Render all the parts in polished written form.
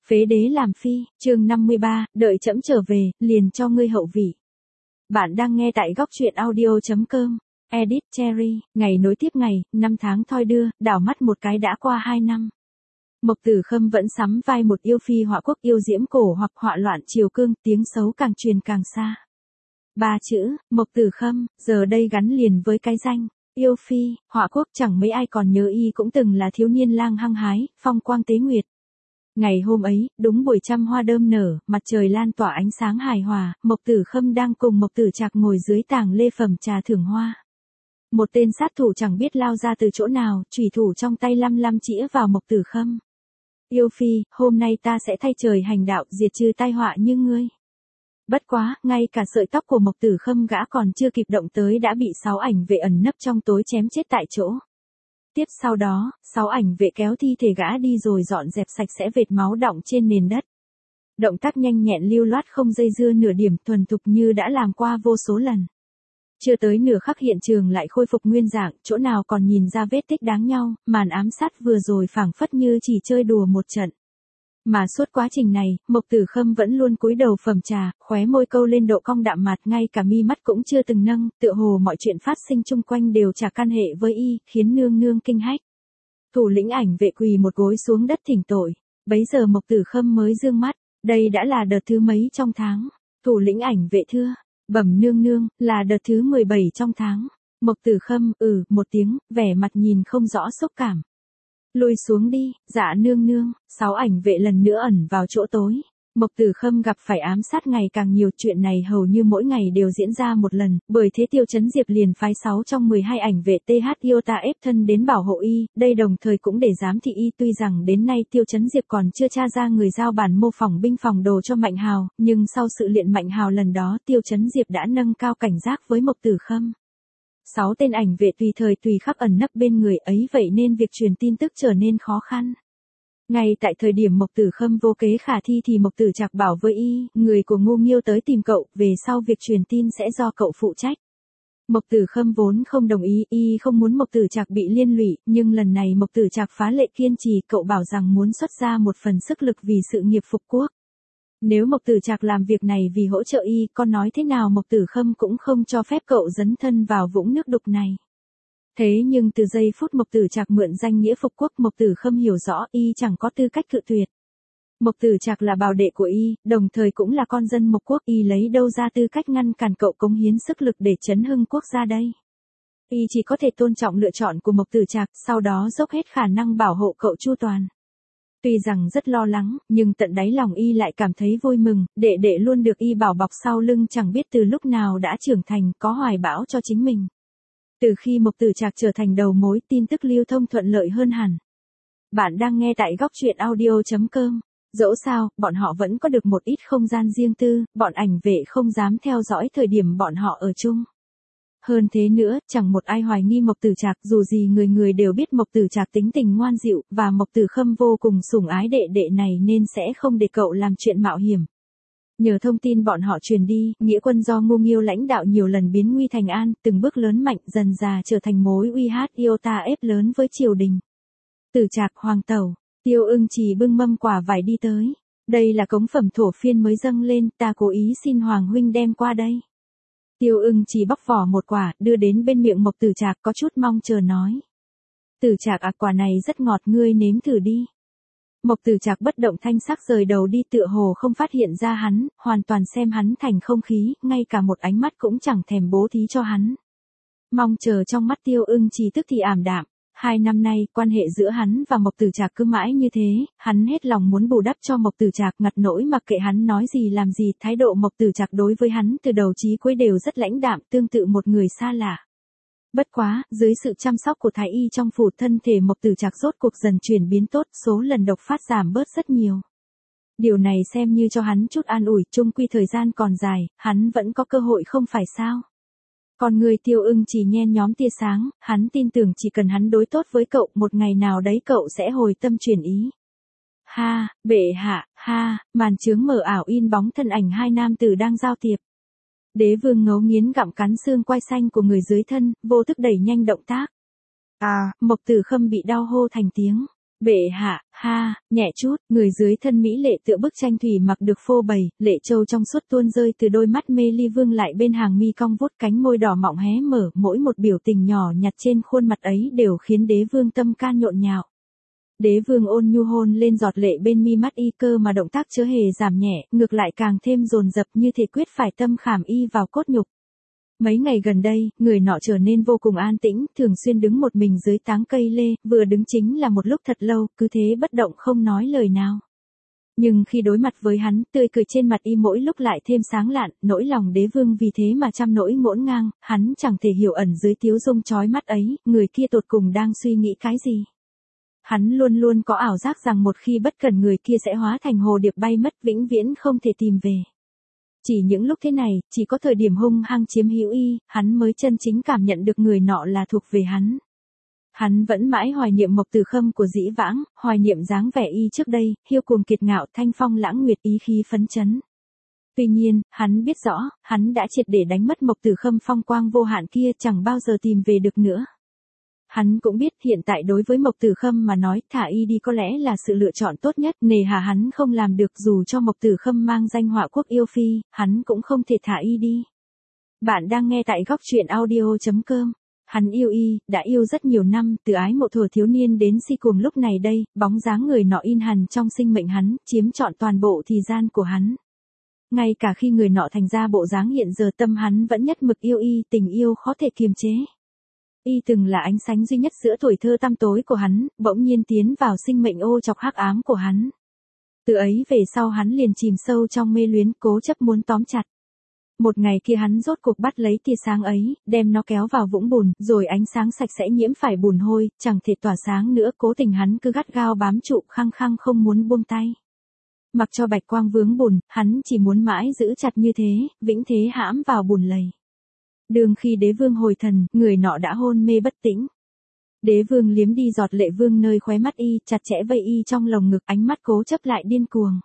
Phế đế làm phi, chương 53, đợi trẫm trở về, liền cho ngươi hậu vị. Bạn đang nghe tại góc truyện audio.com, edit Cherry, ngày nối tiếp ngày, năm tháng thoi đưa, đảo mắt một cái đã qua 2 năm. Mộc Tử Khâm vẫn sắm vai một yêu phi họa quốc yêu diễm cổ hoặc họa loạn triều cương, tiếng xấu càng truyền càng xa. 3 chữ, Mộc Tử Khâm, giờ đây gắn liền với cái danh yêu phi, họa quốc, chẳng mấy ai còn nhớ y cũng từng là thiếu niên lang hăng hái, phong quang tế nguyệt. Ngày hôm ấy, đúng buổi trăm hoa đơm nở, mặt trời lan tỏa ánh sáng hài hòa, Mộc Tử Khâm đang cùng Mộc Tử Trạc ngồi dưới tàng lê phẩm trà thưởng hoa. Một tên sát thủ chẳng biết lao ra từ chỗ nào, chủy thủ trong tay lăm lăm chĩa vào Mộc Tử Khâm. Yêu phi, hôm nay ta sẽ thay trời hành đạo, diệt trừ tai họa như ngươi. Bất quá, ngay cả sợi tóc của Mộc Tử Khâm gã còn chưa kịp động tới đã bị 6 ảnh vệ ẩn nấp trong tối chém chết tại chỗ. Tiếp sau đó, 6 ảnh vệ kéo thi thể gã đi rồi dọn dẹp sạch sẽ vệt máu đọng trên nền đất. Động tác nhanh nhẹn lưu loát không dây dưa nửa điểm, thuần thục như đã làm qua vô số lần. Chưa tới nửa khắc hiện trường lại khôi phục nguyên dạng, chỗ nào còn nhìn ra vết tích đáng nhau, màn ám sát vừa rồi phảng phất như chỉ chơi đùa một trận. Mà suốt quá trình này, Mộc Tử Khâm vẫn luôn cúi đầu phẩm trà, khóe môi câu lên độ cong đạm mạt, ngay cả mi mắt cũng chưa từng nâng, tựa hồ mọi chuyện phát sinh chung quanh đều chả can hệ với y, khiến nương nương kinh hách. Thủ lĩnh ảnh vệ quỳ một gối xuống đất thỉnh tội. Bấy giờ Mộc Tử Khâm mới dương mắt, đây đã là đợt thứ mấy trong tháng. Thủ lĩnh ảnh vệ thưa, bẩm nương nương, là đợt thứ 17 trong tháng. Mộc Tử Khâm, một tiếng, vẻ mặt nhìn không rõ xúc cảm. Lùi xuống đi, dạ nương nương. 6 ảnh vệ lần nữa ẩn vào chỗ tối. Mộc Tử Khâm gặp phải ám sát ngày càng nhiều, chuyện này hầu như mỗi ngày đều diễn ra một lần, bởi thế Tiêu Chấn Diệp liền phái 6 trong 12 ảnh vệ TH Iota ép thân đến bảo hộ y, đây đồng thời cũng để giám thị y. Tuy rằng đến nay Tiêu Chấn Diệp còn chưa tra ra người giao bản mô phỏng binh phòng đồ cho Mạnh Hào, nhưng sau sự luyện Mạnh Hào lần đó Tiêu Chấn Diệp đã nâng cao cảnh giác với Mộc Tử Khâm. 6 tên ảnh vệ tùy thời tùy khắc ẩn nấp bên người ấy, vậy nên việc truyền tin tức trở nên khó khăn. Ngay tại thời điểm Mộc Tử Khâm vô kế khả thi thì Mộc Tử Trạc bảo với y, người của Ngô Nghiêu tới tìm cậu, về sau việc truyền tin sẽ do cậu phụ trách. Mộc Tử Khâm vốn không đồng ý, y không muốn Mộc Tử Trạc bị liên lụy, nhưng lần này Mộc Tử Trạc phá lệ kiên trì, cậu bảo rằng muốn xuất ra một phần sức lực vì sự nghiệp phục quốc. Nếu Mộc Tử Trạc làm việc này vì hỗ trợ y, con nói thế nào Mộc Tử Khâm cũng không cho phép cậu dấn thân vào vũng nước đục này. Thế nhưng từ giây phút Mộc Tử Trạc mượn danh nghĩa phục quốc, Mộc Tử Khâm hiểu rõ y chẳng có tư cách cự tuyệt. Mộc Tử Trạc là bảo đệ của y, đồng thời cũng là con dân Mộc quốc, y lấy đâu ra tư cách ngăn cản cậu cống hiến sức lực để chấn hưng quốc gia đây. Y chỉ có thể tôn trọng lựa chọn của Mộc Tử Trạc, sau đó dốc hết khả năng bảo hộ cậu chu toàn. Tuy rằng rất lo lắng, nhưng tận đáy lòng y lại cảm thấy vui mừng, đệ đệ luôn được y bảo bọc sau lưng chẳng biết từ lúc nào đã trưởng thành, có hoài bão cho chính mình. Từ khi Mộc Tử Trạc trở thành đầu mối, tin tức lưu thông thuận lợi hơn hẳn. Bạn đang nghe tại góc truyện audio.com. Dẫu sao, bọn họ vẫn có được một ít không gian riêng tư, bọn ảnh vệ không dám theo dõi thời điểm bọn họ ở chung. Hơn thế nữa, chẳng một ai hoài nghi Mộc Tử Trạc, dù gì người người đều biết Mộc Tử Trạc tính tình ngoan dịu, và Mộc Tử Khâm vô cùng sủng ái đệ đệ này nên sẽ không để cậu làm chuyện mạo hiểm. Nhờ thông tin bọn họ truyền đi, nghĩa quân do Ngô Nghiêu lãnh đạo nhiều lần biến nguy thành an, từng bước lớn mạnh, dần dà trở thành mối uy hát Iota ép lớn với triều đình. Tử Trạc, hoàng tẩu, Tiêu Ưng Trì bưng mâm quả vải đi tới. Đây là cống phẩm thổ phiên mới dâng lên, ta cố ý xin hoàng huynh đem qua đây. Tiêu Ưng Trì bóc vỏ một quả, đưa đến bên miệng Mộc Tử Trạc, có chút mong chờ nói. Tử Trạc quả này rất ngọt, ngươi nếm thử đi. Mộc Tử Trạc bất động thanh sắc rời đầu đi, tựa hồ không phát hiện ra hắn, hoàn toàn xem hắn thành không khí, ngay cả một ánh mắt cũng chẳng thèm bố thí cho hắn. Mong chờ trong mắt Tiêu Ưng Trì tức thì ảm đạm. 2 năm nay, quan hệ giữa hắn và Mộc Tử Trạc cứ mãi như thế, hắn hết lòng muốn bù đắp cho Mộc Tử Trạc, ngặt nỗi mặc kệ hắn nói gì làm gì, thái độ Mộc Tử Trạc đối với hắn từ đầu chí cuối đều rất lãnh đạm, tương tự một người xa lạ. Bất quá, dưới sự chăm sóc của thái y trong phủ, thân thể Mộc Tử Trạc rốt cuộc dần chuyển biến tốt, số lần độc phát giảm bớt rất nhiều. Điều này xem như cho hắn chút an ủi, chung quy thời gian còn dài, hắn vẫn có cơ hội không phải sao. Còn người Tiêu Ưng chỉ nhen nhóm tia sáng, hắn tin tưởng chỉ cần hắn đối tốt với cậu, một ngày nào đấy cậu sẽ hồi tâm chuyển ý. Ha, bệ hạ, ha, màn chướng mở ảo in bóng thân ảnh 2 nam tử đang giao thiệp. Đế vương ngấu nghiến gặm cắn xương quai xanh của người dưới thân, vô thức đẩy nhanh động tác. Mộc Tử Khâm bị đau hô thành tiếng. Bệ hạ, ha, nhẹ chút, người dưới thân mỹ lệ tựa bức tranh thủy mặc được phô bày, lệ châu trong suốt tuôn rơi từ đôi mắt mê ly vương lại bên hàng mi cong vút, cánh môi đỏ mọng hé mở, mỗi một biểu tình nhỏ nhặt trên khuôn mặt ấy đều khiến đế vương tâm can nhộn nhạo. Đế vương ôn nhu hôn lên giọt lệ bên mi mắt y, cơ mà động tác chớ hề giảm nhẹ, ngược lại càng thêm dồn dập, như thể quyết phải tâm khảm y vào cốt nhục. Mấy ngày gần đây, người nọ trở nên vô cùng an tĩnh, thường xuyên đứng một mình dưới táng cây lê, vừa đứng chính là một lúc thật lâu, cứ thế bất động không nói lời nào. Nhưng khi đối mặt với hắn, tươi cười trên mặt y mỗi lúc lại thêm sáng lạn, nỗi lòng đế vương vì thế mà trăm nỗi ngổn ngang, hắn chẳng thể hiểu ẩn dưới tiếu dung chói mắt ấy, người kia tột cùng đang suy nghĩ cái gì. Hắn luôn luôn có ảo giác rằng một khi bất cần người kia sẽ hóa thành hồ điệp bay mất, vĩnh viễn không thể tìm về. Chỉ những lúc thế này, chỉ có thời điểm hung hăng chiếm hữu y, hắn mới chân chính cảm nhận được người nọ là thuộc về hắn. Hắn vẫn mãi hoài niệm Mộc Tử Khâm của dĩ vãng, hoài niệm dáng vẻ y trước đây, hiêu cuồng kiệt ngạo, thanh phong lãng nguyệt, ý khí phấn chấn. Tuy nhiên, hắn biết rõ, hắn đã triệt để đánh mất Mộc Tử Khâm phong quang vô hạn kia, chẳng bao giờ tìm về được nữa. Hắn cũng biết hiện tại đối với Mộc Tử Khâm mà nói, thả y đi có lẽ là sự lựa chọn tốt nhất, nề hà hắn không làm được, dù cho Mộc Tử Khâm mang danh họa quốc yêu phi, hắn cũng không thể thả y đi. Bạn đang nghe tại góc truyện audio.com. Hắn yêu y, đã yêu rất nhiều năm, từ ái mộ thuở thiếu niên đến si cuồng lúc này đây, bóng dáng người nọ in hằn trong sinh mệnh hắn, chiếm trọn toàn bộ thời gian của hắn. Ngay cả khi người nọ thành ra bộ dáng hiện giờ, tâm hắn vẫn nhất mực yêu y, tình yêu khó thể kiềm chế. Y từng là ánh sáng duy nhất giữa tuổi thơ tăm tối của hắn, bỗng nhiên tiến vào sinh mệnh ô chọc hắc ám của hắn. Từ ấy về sau hắn liền chìm sâu trong mê luyến, cố chấp muốn tóm chặt. Một ngày kia hắn rốt cuộc bắt lấy tia sáng ấy, đem nó kéo vào vũng bùn, rồi ánh sáng sạch sẽ nhiễm phải bùn hôi, chẳng thể tỏa sáng nữa, cố tình hắn cứ gắt gao bám trụ, khăng khăng không muốn buông tay. Mặc cho bạch quang vướng bùn, hắn chỉ muốn mãi giữ chặt như thế, vĩnh thế hãm vào bùn lầy. Đường khi đế vương hồi thần, người nọ đã hôn mê bất tĩnh. Đế vương liếm đi giọt lệ vương nơi khóe mắt y, chặt chẽ vây y trong lồng ngực, ánh mắt cố chấp lại điên cuồng.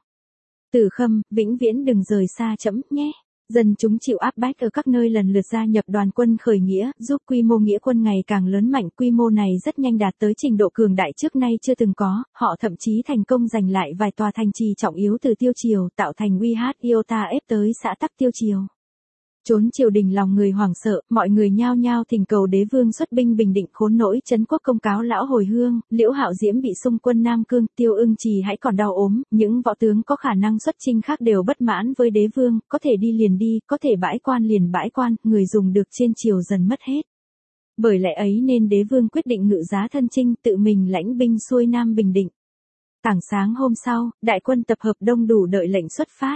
Tử Khâm, vĩnh viễn đừng rời xa trẫm nhé. Dân chúng chịu áp bách ở các nơi lần lượt gia nhập đoàn quân khởi nghĩa, giúp quy mô nghĩa quân ngày càng lớn mạnh, quy mô này rất nhanh đạt tới trình độ cường đại trước nay chưa từng có, họ thậm chí thành công giành lại vài tòa thành trì trọng yếu từ Tiêu Triều, tạo thành uy hát Iota ép tới xã tắc Tiêu Triều. Trốn triều đình lòng người hoảng sợ, mọi người nhao nhao thỉnh cầu đế vương xuất binh bình định khốn nỗi, trấn quốc công cáo lão hồi hương, Liễu Hạo Diễm bị xung quân Nam Cương, Tiêu Ưng Trì hãy còn đau ốm, những võ tướng có khả năng xuất chinh khác đều bất mãn với đế vương, có thể đi liền đi, có thể bãi quan liền bãi quan, người dùng được trên triều dần mất hết. Bởi lẽ ấy nên đế vương quyết định ngự giá thân chinh, tự mình lãnh binh xuôi Nam Bình Định. Tảng sáng hôm sau, đại quân tập hợp đông đủ đợi lệnh xuất phát.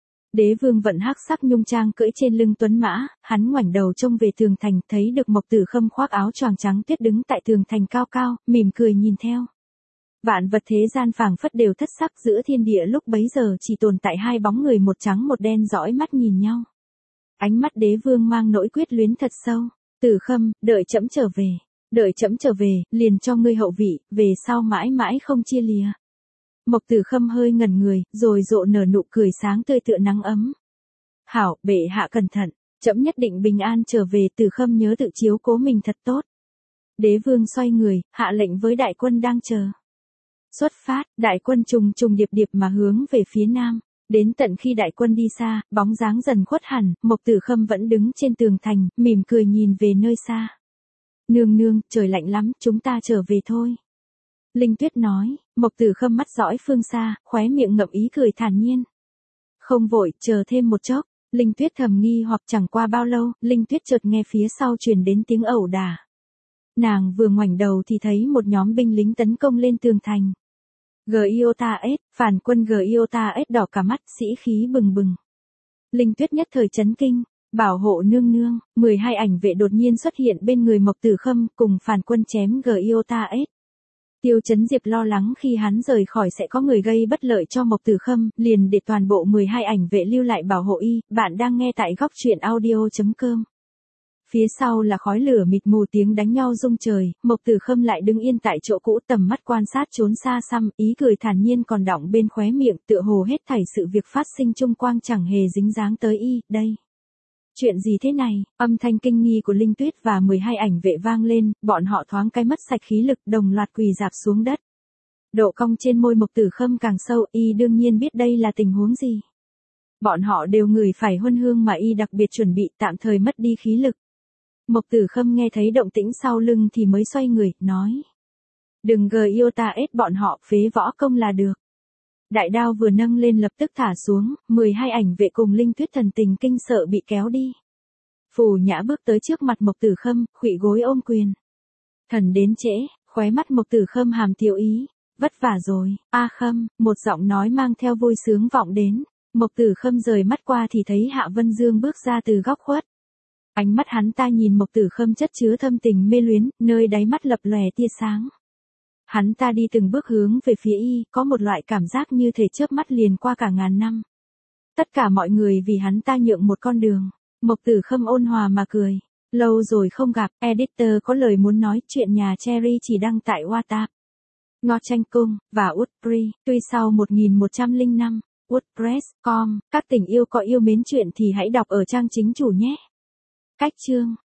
Đế vương vận hắc sắc nhung trang cưỡi trên lưng tuấn mã, hắn ngoảnh đầu trông về tường thành, thấy được Mộc Tử Khâm khoác áo choàng trắng tuyết đứng tại tường thành cao cao, mỉm cười nhìn theo. Vạn vật thế gian phảng phất đều thất sắc, giữa thiên địa lúc bấy giờ chỉ tồn tại hai bóng người, một trắng một đen dõi mắt nhìn nhau. Ánh mắt đế vương mang nỗi quyết luyến thật sâu. Tử Khâm, đợi trẫm trở về. Đợi trẫm trở về, liền cho ngươi hậu vị, về sau mãi mãi không chia lìa. Mộc Tử Khâm hơi ngẩn người, rồi rộ nở nụ cười sáng tươi tựa nắng ấm. Hảo, bệ hạ cẩn thận, trẫm nhất định bình an trở về. Tử Khâm nhớ tự chiếu cố mình thật tốt. Đế vương xoay người, hạ lệnh với đại quân đang chờ. Xuất phát, đại quân trùng trùng điệp điệp mà hướng về phía nam. Đến tận khi đại quân đi xa, bóng dáng dần khuất hẳn, Mộc Tử Khâm vẫn đứng trên tường thành, mỉm cười nhìn về nơi xa. Nương nương, trời lạnh lắm, chúng ta trở về thôi. Linh Tuyết nói. Mộc Tử Khâm mắt dõi phương xa, khóe miệng ngậm ý cười thản nhiên. Không vội, chờ thêm một chốc. Linh Tuyết thầm nghi hoặc chẳng qua bao lâu, Linh Tuyết chợt nghe phía sau truyền đến tiếng ẩu đả. Nàng vừa ngoảnh đầu thì thấy một nhóm binh lính tấn công lên tường thành. Giota S, phản quân Giota S đỏ cả mắt, sĩ khí bừng bừng. Linh Tuyết nhất thời chấn kinh. Bảo hộ nương nương, 12 ảnh vệ đột nhiên xuất hiện bên người Mộc Tử Khâm, cùng phản quân chém Giota S. Tiêu Chấn Diệp lo lắng khi hắn rời khỏi sẽ có người gây bất lợi cho Mộc Tử Khâm, liền để toàn bộ 12 ảnh vệ lưu lại bảo hộ y. Bạn đang nghe tại góc truyện audio.com. Phía sau là khói lửa mịt mù, tiếng đánh nhau rung trời, Mộc Tử Khâm lại đứng yên tại chỗ cũ, tầm mắt quan sát trốn xa xăm, ý cười thản nhiên còn đọng bên khóe miệng, tựa hồ hết thảy sự việc phát sinh chung quanh chẳng hề dính dáng tới y. Đây, chuyện gì thế này? Âm thanh kinh nghi của Linh Tuyết và 12 ảnh vệ vang lên, bọn họ thoáng cái mất sạch khí lực, đồng loạt quỳ rạp xuống đất. Độ cong trên môi Mộc Tử Khâm càng sâu, y đương nhiên biết đây là tình huống gì. Bọn họ đều ngửi phải huân hương mà y đặc biệt chuẩn bị, tạm thời mất đi khí lực. Mộc Tử Khâm nghe thấy động tĩnh sau lưng thì mới xoay người, nói. Đừng gờ yêu ta ết bọn họ, phế võ công là được. Đại đao vừa nâng lên lập tức thả xuống, 12 ảnh vệ cùng Linh Tuyết thần tình kinh sợ bị kéo đi. Phù Nhã bước tới trước mặt Mộc Tử Khâm, khuỵu gối ôm quyền. Thần đến trễ, khóe mắt Mộc Tử Khâm hàm thiếu ý. Vất vả rồi, A Khâm, một giọng nói mang theo vui sướng vọng đến. Mộc Tử Khâm rời mắt qua thì thấy Hạ Vân Dương bước ra từ góc khuất. Ánh mắt hắn ta nhìn Mộc Tử Khâm chất chứa thâm tình mê luyến, nơi đáy mắt lập lòe tia sáng. Hắn ta đi từng bước hướng về phía y, có một loại cảm giác như thể chớp mắt liền qua cả ngàn năm. Tất cả mọi người vì hắn ta nhượng một con đường. Mộc Tử Khâm ôn hòa mà cười. Lâu rồi không gặp, editor có lời muốn nói, chuyện nhà Cherry chỉ đăng tại WhatsApp. Ngọ Tranh Cung, và Woodbury, tuy sau 1105, WordPress.com, các tình yêu có yêu mến chuyện thì hãy đọc ở trang chính chủ nhé. Cách chương